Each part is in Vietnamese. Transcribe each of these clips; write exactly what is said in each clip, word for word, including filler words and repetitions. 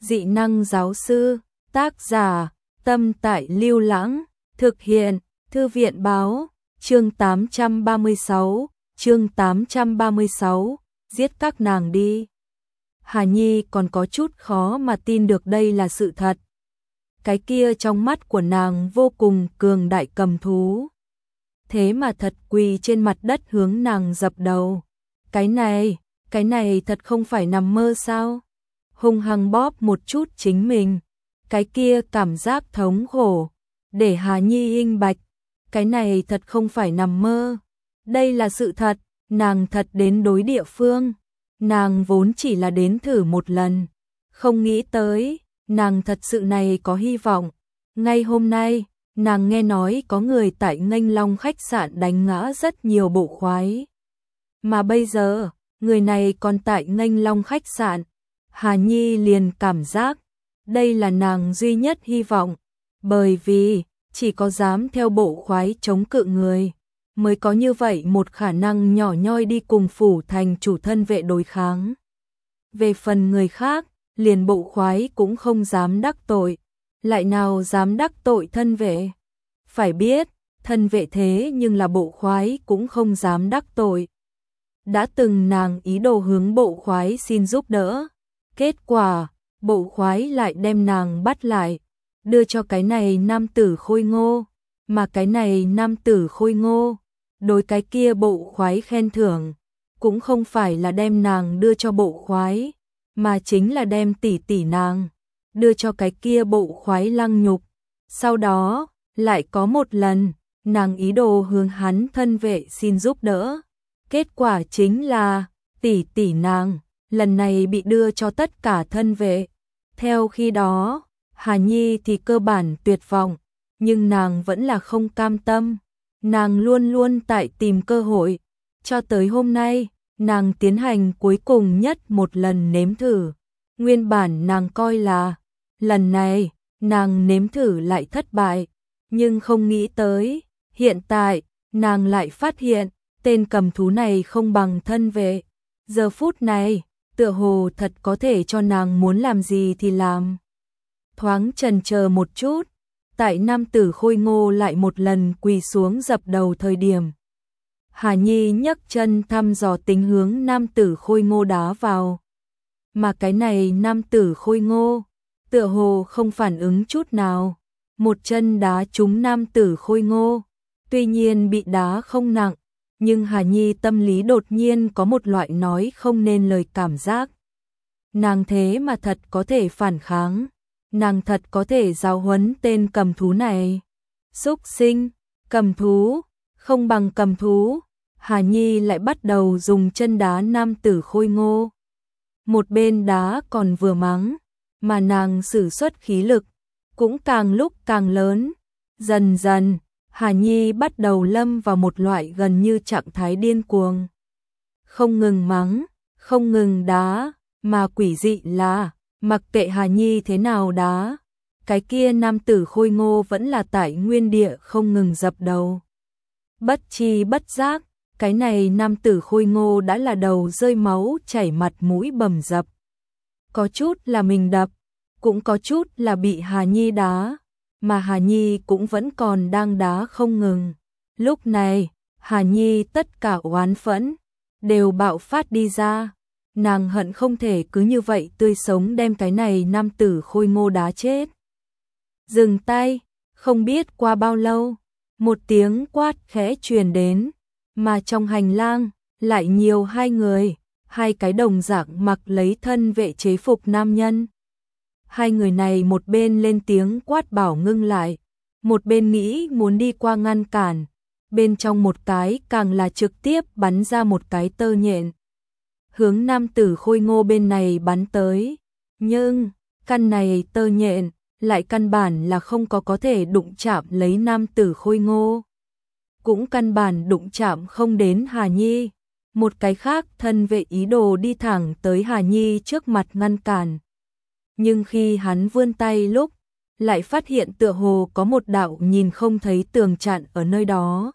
Dị năng giáo sư, tác giả, Tâm Tại Lưu Lãng, thực hiện, Thư viện báo, chương tám trăm ba mươi sáu, chương tám trăm ba mươi sáu, giết các nàng đi. Hà Nhi còn có chút khó mà tin được đây là sự thật. Cái kia trong mắt của nàng vô cùng cường đại cầm thú. Thế mà thật quỳ trên mặt đất hướng nàng dập đầu. Cái này, cái này thật không phải nằm mơ sao? Hung hăng bóp một chút chính mình. Cái kia cảm giác thống khổ. Để Hà Nhi minh bạch. Cái này thật không phải nằm mơ. Đây là sự thật, nàng thật đến đối địa phương. Nàng vốn chỉ là đến thử một lần. Không nghĩ tới, nàng thật sự này có hy vọng. Ngay hôm nay, nàng nghe nói có người tại Nghênh Long khách sạn đánh ngã rất nhiều bộ khoái. Mà bây giờ, người này còn tại Nghênh Long khách sạn. Hà Nhi liền cảm giác, đây là nàng duy nhất hy vọng. Bởi vì, chỉ có dám theo bộ khoái chống cự người, mới có như vậy một khả năng nhỏ nhoi đi cùng phủ thành chủ thân vệ đối kháng. Về phần người khác, liền bộ khoái cũng không dám đắc tội, lại nào dám đắc tội thân vệ. Phải biết, thân vệ thế nhưng là bộ khoái cũng không dám đắc tội. Đã từng nàng ý đồ hướng bộ khoái xin giúp đỡ, kết quả, bộ khoái lại đem nàng bắt lại, đưa cho cái này nam tử khôi ngô, mà cái này nam tử khôi ngô, đối cái kia bộ khoái khen thưởng, cũng không phải là đem nàng đưa cho bộ khoái, mà chính là đem tỷ tỷ nàng, đưa cho cái kia bộ khoái lăng nhục. Sau đó, lại có một lần, nàng ý đồ hướng hắn thân vệ xin giúp đỡ, kết quả chính là, tỷ tỷ nàng, lần này bị đưa cho tất cả thân vệ. Theo khi đó, Hà Nhi thì cơ bản tuyệt vọng, nhưng nàng vẫn là không cam tâm. Nàng luôn luôn tại tìm cơ hội. Cho tới hôm nay, nàng tiến hành cuối cùng nhất một lần nếm thử. Nguyên bản nàng coi là, lần này, nàng nếm thử lại thất bại. Nhưng không nghĩ tới, hiện tại, nàng lại phát hiện, tên cầm thú này không bằng thân vệ. Giờ phút này, tựa hồ thật có thể cho nàng muốn làm gì thì làm. Thoáng chần chờ một chút, tại nam tử khôi ngô lại một lần quỳ xuống dập đầu thời điểm. Hà Nhi nhấc chân thăm dò tính hướng nam tử khôi ngô đá vào. Mà cái này nam tử khôi ngô, tựa hồ không phản ứng chút nào. Một chân đá trúng nam tử khôi ngô, tuy nhiên bị đá không nặng, nhưng Hà Nhi tâm lý đột nhiên có một loại nói không nên lời cảm giác. Nàng thế mà thật có thể phản kháng. Nàng thật có thể giáo huấn tên cầm thú này. Súc sinh, cầm thú, không bằng cầm thú. Hà Nhi lại bắt đầu dùng chân đá nam tử khôi ngô. Một bên đá còn vừa mắng, mà nàng sử xuất khí lực, cũng càng lúc càng lớn. Dần dần, Hà Nhi bắt đầu lâm vào một loại gần như trạng thái điên cuồng. Không ngừng mắng, không ngừng đá, mà quỷ dị là, mặc kệ Hà Nhi thế nào đá, cái kia nam tử khôi ngô vẫn là tại nguyên địa không ngừng dập đầu. Bất chi bất giác, cái này nam tử khôi ngô đã là đầu rơi máu chảy mặt mũi bầm dập. Có chút là mình đập, cũng có chút là bị Hà Nhi đá, mà Hà Nhi cũng vẫn còn đang đá không ngừng. Lúc này, Hà Nhi tất cả oán phẫn, đều bạo phát đi ra. Nàng hận không thể cứ như vậy tươi sống đem cái này nam tử khôi ngô đá chết. Dừng tay, không biết qua bao lâu, một tiếng quát khẽ truyền đến, mà trong hành lang, lại nhiều hai người, hai cái đồng dạng mặc lấy thân vệ chế phục nam nhân. Hai người này một bên lên tiếng quát bảo ngưng lại, một bên nghĩ muốn đi qua ngăn cản, bên trong một cái càng là trực tiếp bắn ra một cái tơ nhện. Hướng nam tử khôi ngô bên này bắn tới, nhưng căn này tơ nhện lại căn bản là không có có thể đụng chạm lấy nam tử khôi ngô, cũng căn bản đụng chạm không đến Hà Nhi. Một cái khác thân vệ ý đồ đi thẳng tới Hà Nhi trước mặt ngăn cản, nhưng khi hắn vươn tay lúc, lại phát hiện tựa hồ có một đạo nhìn không thấy tường chặn ở nơi đó,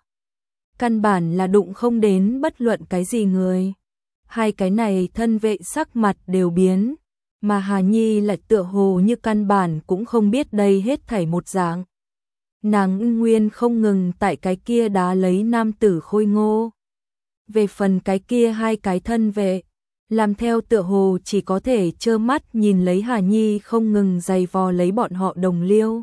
căn bản là đụng không đến bất luận cái gì người. Hai cái này thân vệ sắc mặt đều biến, mà Hà Nhi lại tựa hồ như căn bản cũng không biết đây hết thảy một dạng. Nàng nguyên không ngừng tại cái kia đá lấy nam tử khôi ngô. Về phần cái kia hai cái thân vệ, làm theo tựa hồ chỉ có thể trơ mắt nhìn lấy Hà Nhi không ngừng giày vò lấy bọn họ đồng liêu.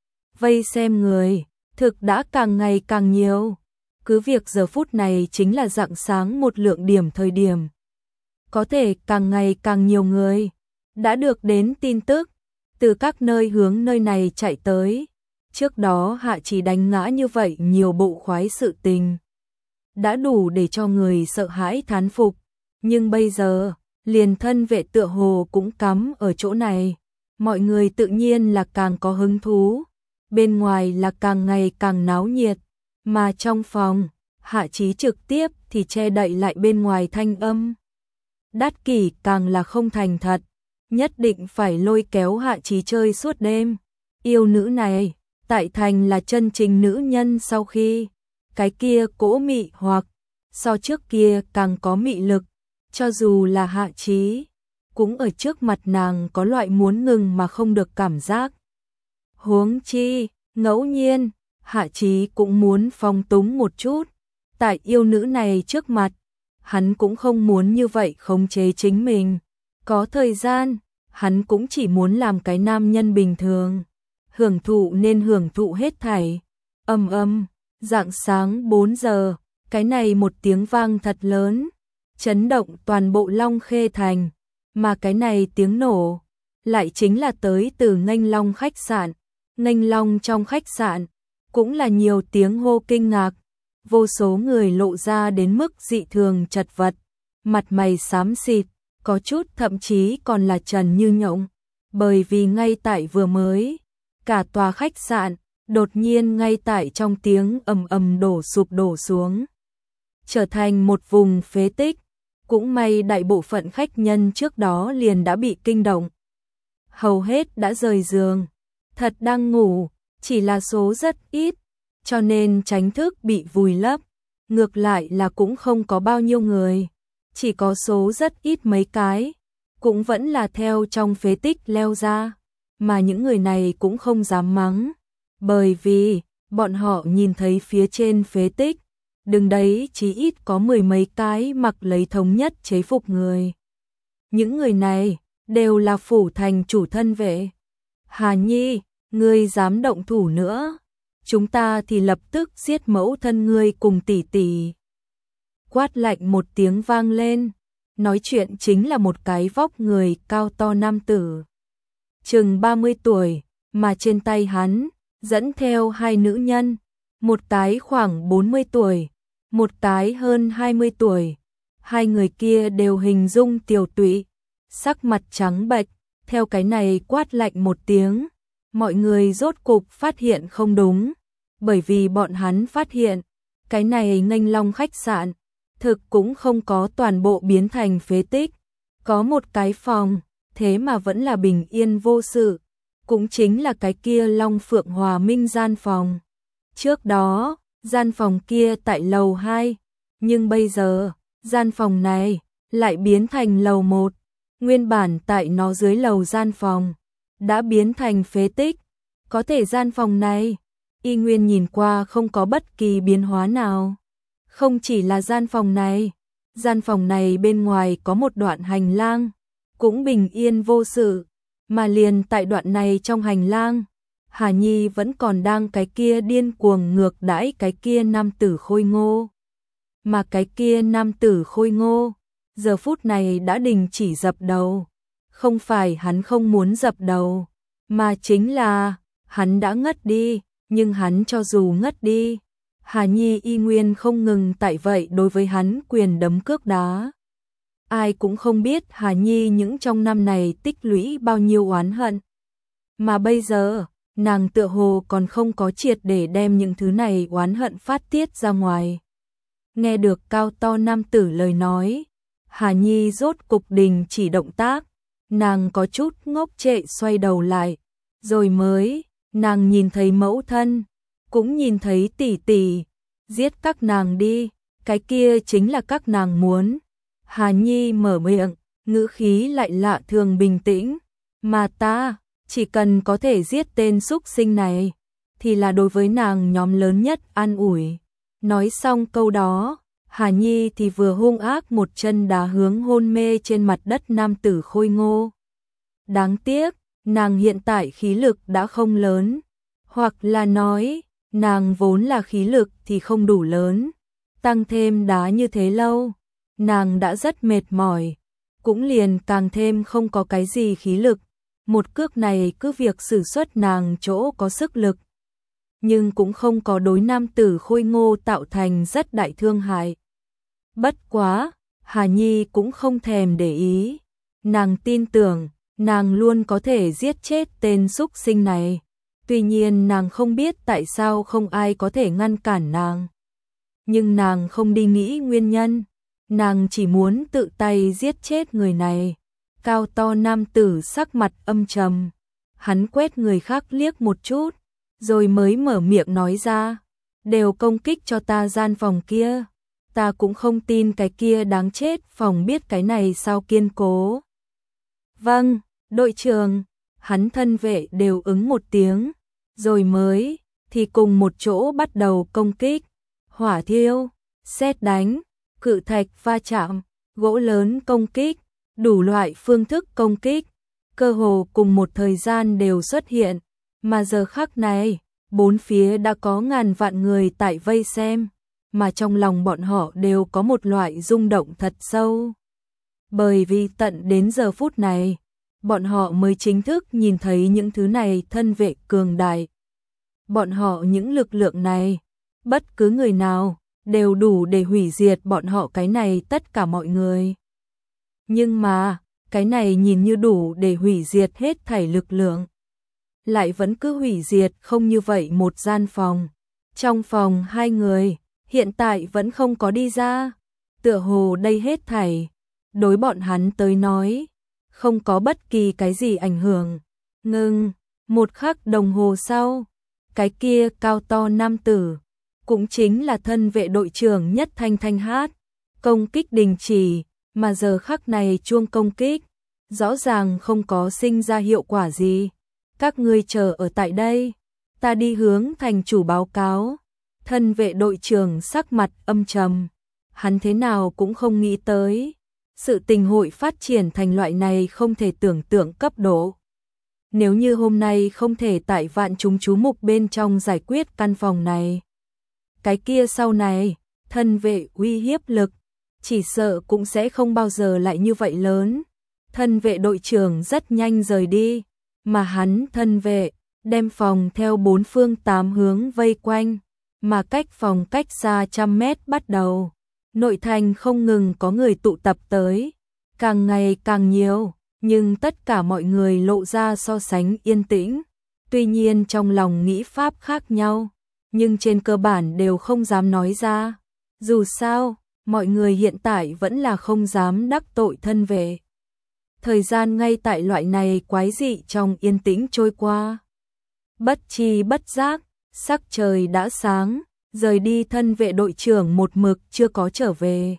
Vây xem người, thực đã càng ngày càng nhiều. Cứ việc giờ phút này chính là rạng sáng một lượng điểm thời điểm. Có thể càng ngày càng nhiều người đã được đến tin tức, từ các nơi hướng nơi này chạy tới. Trước đó Hạ Chí đánh ngã như vậy nhiều bộ khoái sự tình, đã đủ để cho người sợ hãi thán phục. Nhưng bây giờ, liền thân vệ tựa hồ cũng cắm ở chỗ này. Mọi người tự nhiên là càng có hứng thú. Bên ngoài là càng ngày càng náo nhiệt. Mà trong phòng, Hạ Chí trực tiếp thì che đậy lại bên ngoài thanh âm. Đát Kỷ càng là không thành thật, nhất định phải lôi kéo Hạ Chí chơi suốt đêm. Yêu nữ này, tại thành là chân chính nữ nhân sau khi cái kia cỗ mị hoặc so trước kia càng có mị lực, cho dù là Hạ Chí cũng ở trước mặt nàng có loại muốn ngừng mà không được cảm giác. Huống chi, ngẫu nhiên, Hạ Chí cũng muốn phong túng một chút, tại yêu nữ này trước mặt, hắn cũng không muốn như vậy khống chế chính mình. Có thời gian, hắn cũng chỉ muốn làm cái nam nhân bình thường, hưởng thụ nên hưởng thụ hết thảy. Âm âm, rạng sáng bốn giờ, cái này một tiếng vang thật lớn, chấn động toàn bộ Long Khê thành, mà cái này tiếng nổ lại chính là tới từ Nghênh Long khách sạn. Nghênh Long trong khách sạn cũng là nhiều tiếng hô kinh ngạc, vô số người lộ ra đến mức dị thường chật vật, mặt mày xám xịt, có chút thậm chí còn là trần như nhộng, bởi vì ngay tại vừa mới, cả tòa khách sạn đột nhiên ngay tại trong tiếng ầm ầm đổ sụp đổ xuống, trở thành một vùng phế tích. Cũng may đại bộ phận khách nhân trước đó liền đã bị kinh động, hầu hết đã rời giường, thật đang ngủ, chỉ là số rất ít, cho nên tránh thức bị vùi lấp. Ngược lại là cũng không có bao nhiêu người, chỉ có số rất ít mấy cái, cũng vẫn là theo trong phế tích leo ra, mà những người này cũng không dám mắng, bởi vì bọn họ nhìn thấy phía trên phế tích, đứng đấy chỉ ít có mười mấy cái mặc lấy thống nhất chế phục người. Những người này đều là phủ thành chủ thân vệ. Hà Nhi, ngươi dám động thủ nữa, chúng ta thì lập tức giết mẫu thân ngươi cùng tỷ tỷ. Quát lạnh một tiếng vang lên, nói chuyện chính là một cái vóc người cao to nam tử, chừng ba mươi tuổi, mà trên tay hắn dẫn theo hai nữ nhân, một cái khoảng bốn mươi tuổi, một cái hơn hai mươi tuổi. Hai người kia đều hình dung tiều tụy, sắc mặt trắng bệch. Theo cái này quát lạnh một tiếng, mọi người rốt cục phát hiện không đúng, bởi vì bọn hắn phát hiện, cái này Nghênh Long khách sạn, thực cũng không có toàn bộ biến thành phế tích, có một cái phòng, thế mà vẫn là bình yên vô sự, cũng chính là cái kia Long Phượng Hòa Minh gian phòng. Trước đó, gian phòng kia tại lầu hai, nhưng bây giờ, gian phòng này lại biến thành lầu một. Nguyên bản tại nó dưới lầu gian phòng đã biến thành phế tích, có thể gian phòng này y nguyên nhìn qua không có bất kỳ biến hóa nào. Không chỉ là gian phòng này, gian phòng này bên ngoài có một đoạn hành lang, cũng bình yên vô sự, mà liền tại đoạn này trong hành lang, Hà Nhi vẫn còn đang cái kia điên cuồng ngược đãi cái kia nam tử khôi ngô. Mà cái kia nam tử khôi ngô, giờ phút này đã đình chỉ dập đầu. Không phải hắn không muốn dập đầu, mà chính là hắn đã ngất đi, nhưng hắn cho dù ngất đi, Hà Nhi y nguyên không ngừng tại vậy đối với hắn quyền đấm cước đá. Ai cũng không biết Hà Nhi những trong năm này tích lũy bao nhiêu oán hận. Mà bây giờ, nàng tựa hồ còn không có triệt để đem những thứ này oán hận phát tiết ra ngoài. Nghe được cao to nam tử lời nói, Hà Nhi rốt cục đình chỉ động tác, nàng có chút ngốc trệ xoay đầu lại, rồi mới, nàng nhìn thấy mẫu thân, cũng nhìn thấy tỷ tỷ, giết các nàng đi, cái kia chính là các nàng muốn. Hà Nhi mở miệng, ngữ khí lại lạ thường bình tĩnh, mà ta, chỉ cần có thể giết tên súc sinh này, thì là đối với nàng nhóm lớn nhất an ủi. Nói xong câu đó, Hà Nhi thì vừa hung ác một chân đá hướng hôn mê trên mặt đất nam tử khôi ngô. Đáng tiếc, nàng hiện tại khí lực đã không lớn, hoặc là nói, nàng vốn là khí lực thì không đủ lớn, tăng thêm đá như thế lâu, nàng đã rất mệt mỏi, cũng liền càng thêm không có cái gì khí lực, một cước này cứ việc sử xuất nàng chỗ có sức lực, nhưng cũng không có đối nam tử khôi ngô tạo thành rất đại thương hại. Bất quá, Hà Nhi cũng không thèm để ý, nàng tin tưởng, nàng luôn có thể giết chết tên súc sinh này, tuy nhiên nàng không biết tại sao không ai có thể ngăn cản nàng. Nhưng nàng không đi nghĩ nguyên nhân, nàng chỉ muốn tự tay giết chết người này. Cao to nam tử sắc mặt âm trầm, hắn quét người khác liếc một chút, rồi mới mở miệng nói ra, đều công kích cho ta gian phòng kia, ta cũng không tin cái kia đáng chết phòng biết cái này sao kiên cố. Vâng, đội trưởng, hắn thân vệ đều ứng một tiếng, rồi mới, thì cùng một chỗ bắt đầu công kích, hỏa thiêu, sét đánh, cự thạch va chạm, gỗ lớn công kích, đủ loại phương thức công kích, cơ hồ cùng một thời gian đều xuất hiện, mà giờ khắc này, bốn phía đã có ngàn vạn người tại vây xem, mà trong lòng bọn họ đều có một loại rung động thật sâu. Bởi vì tận đến giờ phút này, bọn họ mới chính thức nhìn thấy những thứ này thân vệ cường đại. Bọn họ những lực lượng này, bất cứ người nào, đều đủ để hủy diệt bọn họ cái này tất cả mọi người. Nhưng mà, cái này nhìn như đủ để hủy diệt hết thảy lực lượng. Lại vẫn cứ hủy diệt không như vậy một gian phòng. Trong phòng hai người, hiện tại vẫn không có đi ra. Tựa hồ đây hết thảy, đối bọn hắn tới nói, không có bất kỳ cái gì ảnh hưởng. Ngừng, một khắc đồng hồ sau, cái kia cao to nam tử, cũng chính là thân vệ đội trưởng Nhất Thanh Thanh hát, công kích đình chỉ, mà giờ khắc này chuông công kích, rõ ràng không có sinh ra hiệu quả gì. Các ngươi chờ ở tại đây, ta đi hướng thành chủ báo cáo. Thân vệ đội trưởng sắc mặt âm trầm, hắn thế nào cũng không nghĩ tới, sự tình hội phát triển thành loại này không thể tưởng tượng cấp độ. Nếu như hôm nay không thể tại vạn chúng chú mục bên trong giải quyết căn phòng này, cái kia sau này, thân vệ uy hiếp lực, chỉ sợ cũng sẽ không bao giờ lại như vậy lớn. Thân vệ đội trưởng rất nhanh rời đi, mà hắn thân vệ, đem phòng theo bốn phương tám hướng vây quanh, mà cách phòng cách xa trăm mét bắt đầu. Nội thành không ngừng có người tụ tập tới, càng ngày càng nhiều, nhưng tất cả mọi người lộ ra so sánh yên tĩnh. Tuy nhiên trong lòng nghĩ pháp khác nhau, nhưng trên cơ bản đều không dám nói ra. Dù sao, mọi người hiện tại vẫn là không dám đắc tội thân vệ. Thời gian ngay tại loại này quái dị trong yên tĩnh trôi qua. Bất chi bất giác, sắc trời đã sáng, rời đi thân vệ đội trưởng một mực chưa có trở về.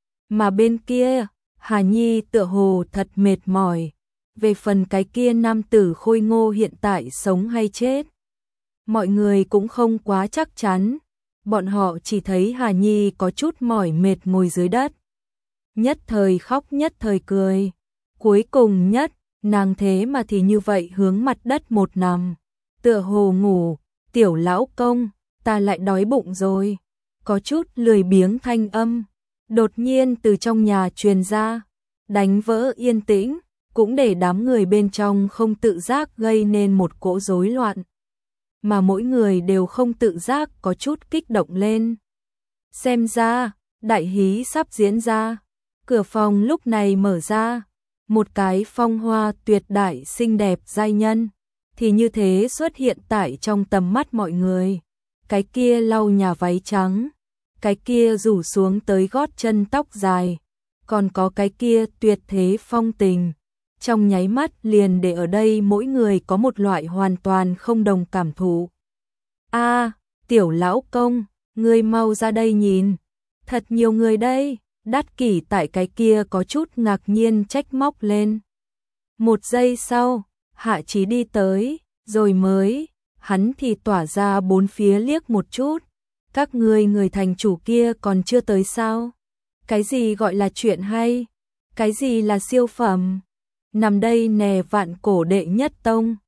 Mà bên kia, Hà Nhi tựa hồ thật mệt mỏi, về phần cái kia nam tử khôi ngô hiện tại sống hay chết. Mọi người cũng không quá chắc chắn, bọn họ chỉ thấy Hà Nhi có chút mỏi mệt ngồi dưới đất. Nhất thời khóc nhất thời cười, cuối cùng nhất, nàng thế mà thì như vậy hướng mặt đất một nằm, tựa hồ ngủ. Tiểu lão công, ta lại đói bụng rồi. Có chút lười biếng thanh âm, đột nhiên từ trong nhà truyền ra, đánh vỡ yên tĩnh, cũng để đám người bên trong không tự giác gây nên một cỗ rối loạn. Mà mỗi người đều không tự giác có chút kích động lên. Xem ra, đại hí sắp diễn ra. Cửa phòng lúc này mở ra, một cái phong hoa tuyệt đại xinh đẹp giai nhân, thì như thế xuất hiện tại trong tầm mắt mọi người. Cái kia lau nhà váy trắng, cái kia rủ xuống tới gót chân tóc dài, còn có cái kia tuyệt thế phong tình. Trong nháy mắt liền để ở đây mỗi người có một loại hoàn toàn không đồng cảm thụ. A, tiểu lão công, ngươi mau ra đây nhìn, thật nhiều người đây. Đát Kỷ tại cái kia có chút ngạc nhiên trách móc lên. Một giây sau, Hạ Chí đi tới, rồi mới, hắn thì tỏa ra bốn phía liếc một chút. Các ngươi người thành chủ kia còn chưa tới sao? Cái gì gọi là chuyện hay? Cái gì là siêu phẩm? Nằm đây nè vạn cổ đệ nhất tông.